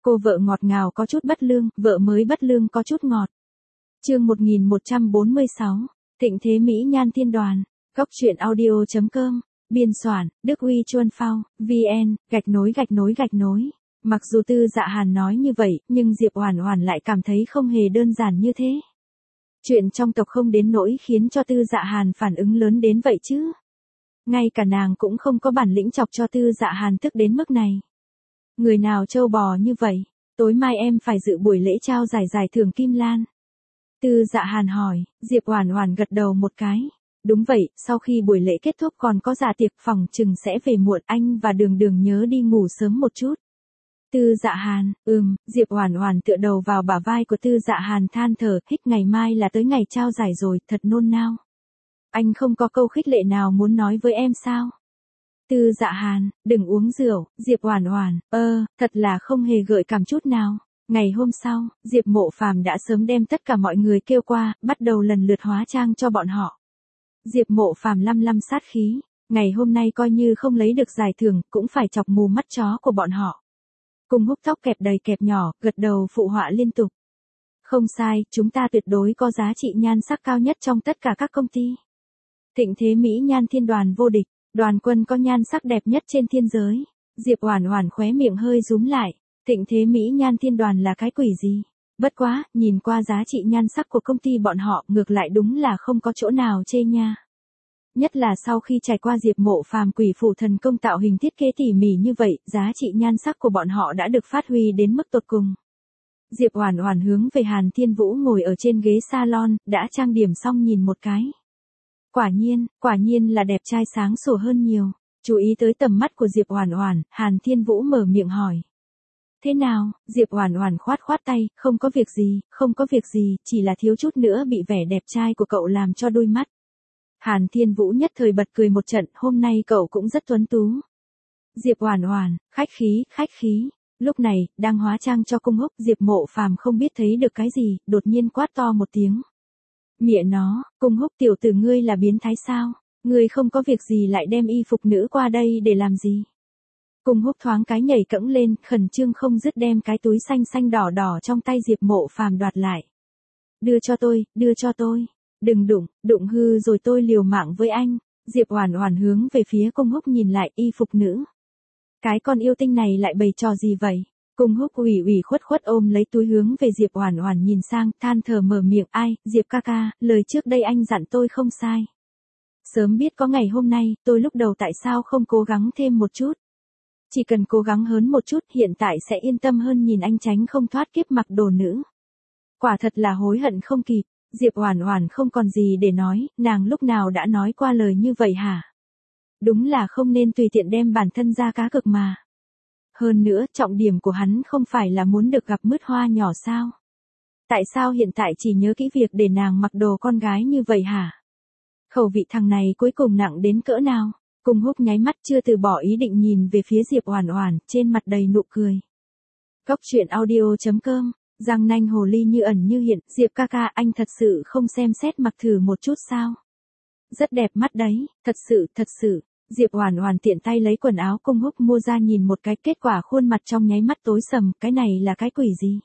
Cô vợ ngọt ngào có chút bất lương, vợ mới bất lương có chút ngọt. Chương 1146, Thịnh Thế Mỹ Nhan Thiên Đoàn, Góc truyện audio.com, biên soạn, Đức Uy Chuân Phao, VN, gạch nối. Mặc dù Tư Dạ Hàn nói như vậy, nhưng Diệp Oản Oản lại cảm thấy không hề đơn giản như thế. Chuyện trong tộc không đến nỗi khiến cho Tư Dạ Hàn phản ứng lớn đến vậy chứ. Ngay cả nàng cũng không có bản lĩnh chọc cho Tư Dạ Hàn tức đến mức này. Người nào trâu bò như vậy, tối mai em phải dự buổi lễ trao giải thưởng Kim Lan. Tư Dạ Hàn hỏi, Diệp Oản Oản gật đầu một cái. Đúng vậy, sau khi buổi lễ kết thúc còn có dạ tiệc, phòng chừng sẽ về muộn, anh và Đường Đường nhớ đi ngủ sớm một chút. Tư Dạ Hàn, Diệp Oản Oản tựa đầu vào bả vai của Tư Dạ Hàn than thở, hít, ngày mai là tới ngày trao giải rồi, thật nôn nao. Anh không có câu khích lệ nào muốn nói với em sao? Tư Dạ Hàn, đừng uống rượu. Diệp Oản Oản, thật là không hề gợi cảm chút nào. Ngày hôm sau, Diệp Mộ Phàm đã sớm đem tất cả mọi người kêu qua, bắt đầu lần lượt hóa trang cho bọn họ. Diệp Mộ Phàm lăm sát khí, ngày hôm nay coi như không lấy được giải thưởng, cũng phải chọc mù mắt chó của bọn họ. Cùng Húc tóc kẹp đầy kẹp nhỏ, gật đầu phụ họa liên tục. Không sai, chúng ta tuyệt đối có giá trị nhan sắc cao nhất trong tất cả các công ty. Thịnh Thế Mỹ Nhan Thiên Đoàn vô địch, Đoàn Quân có nhan sắc đẹp nhất trên thiên giới. Diệp Oản Oản khóe miệng hơi rúm lại, Thịnh Thế Mỹ Nhan Thiên Đoàn là cái quỷ gì? Bất quá, nhìn qua giá trị nhan sắc của công ty bọn họ, ngược lại đúng là không có chỗ nào chê nha. Nhất là sau khi trải qua Diệp Mộ Phàm quỷ phủ thần công tạo hình thiết kế tỉ mỉ như vậy, giá trị nhan sắc của bọn họ đã được phát huy đến mức tột cùng. Diệp Oản Oản hướng về Hàn Thiên Vũ ngồi ở trên ghế salon, đã trang điểm xong nhìn một cái. Quả nhiên là đẹp trai sáng sủa hơn nhiều. Chú ý tới tầm mắt của Diệp Oản Oản, Hàn Thiên Vũ mở miệng hỏi. Thế nào? Diệp Oản Oản khoát tay, không có việc gì, chỉ là thiếu chút nữa bị vẻ đẹp trai của cậu làm cho đôi mắt. Hàn Thiên Vũ nhất thời bật cười một trận, hôm nay cậu cũng rất tuấn tú. Diệp Oản Oản, khách khí. Lúc này, đang hóa trang cho Cung Húc, Diệp Mộ Phàm không biết thấy được cái gì, đột nhiên quát to một tiếng. Mẹ nó, Cung Húc tiểu tử ngươi là biến thái sao? Ngươi không có việc gì lại đem y phục nữ qua đây để làm gì? Cung Húc thoáng cái nhảy cẫng lên, khẩn trương không dứt đem cái túi xanh đỏ trong tay Diệp Mộ Phàm đoạt lại. Đưa cho tôi. Đừng đụng hư rồi tôi liều mạng với anh. Diệp Oản Oản hướng về phía Cung Húc nhìn lại, y phục nữ. Cái con yêu tinh này lại bày trò gì vậy? Cung Húc ủy khuất ôm lấy túi hướng về Diệp Oản Oản nhìn sang, than thở mở miệng, ai, Diệp ca, lời trước đây anh dặn tôi không sai. Sớm biết có ngày hôm nay, tôi lúc đầu tại sao không cố gắng thêm một chút? Chỉ cần cố gắng hơn một chút, hiện tại sẽ yên tâm hơn nhìn anh tránh không thoát kiếp mặc đồ nữ. Quả thật là hối hận không kịp. Diệp Oản Oản không còn gì để nói, nàng lúc nào đã nói qua lời như vậy hả? Đúng là không nên tùy tiện đem bản thân ra cá cược mà. Hơn nữa, trọng điểm của hắn không phải là muốn được gặp mứt hoa nhỏ sao? Tại sao hiện tại chỉ nhớ kỹ việc để nàng mặc đồ con gái như vậy hả? Khẩu vị thằng này cuối cùng nặng đến cỡ nào? Cung Húc nháy mắt chưa từ bỏ ý định nhìn về phía Diệp Oản Oản, trên mặt đầy nụ cười. Góc truyện audio.com, răng nanh hồ ly như ẩn như hiện, Diệp ca, anh thật sự không xem xét mặc thử một chút sao? Rất đẹp mắt đấy, thật sự. Diệp Oản Oản tiện tay lấy quần áo Cung Húc mua ra nhìn một cái, kết quả khuôn mặt trong nháy mắt tối sầm, cái này là cái quỷ gì?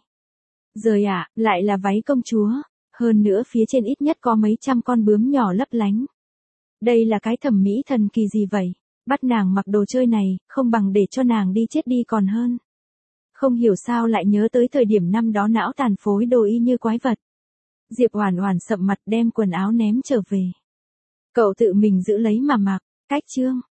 Rồi lại là váy công chúa, hơn nữa phía trên ít nhất có mấy trăm con bướm nhỏ lấp lánh. Đây là cái thẩm mỹ thần kỳ gì vậy? Bắt nàng mặc đồ chơi này, không bằng để cho nàng đi chết đi còn hơn. Không hiểu sao lại nhớ tới thời điểm năm đó não tàn phối đồ y như quái vật. Diệp Oản Oản sậm mặt đem quần áo ném trở về. Cậu tự mình giữ lấy mà mặc, cách chương.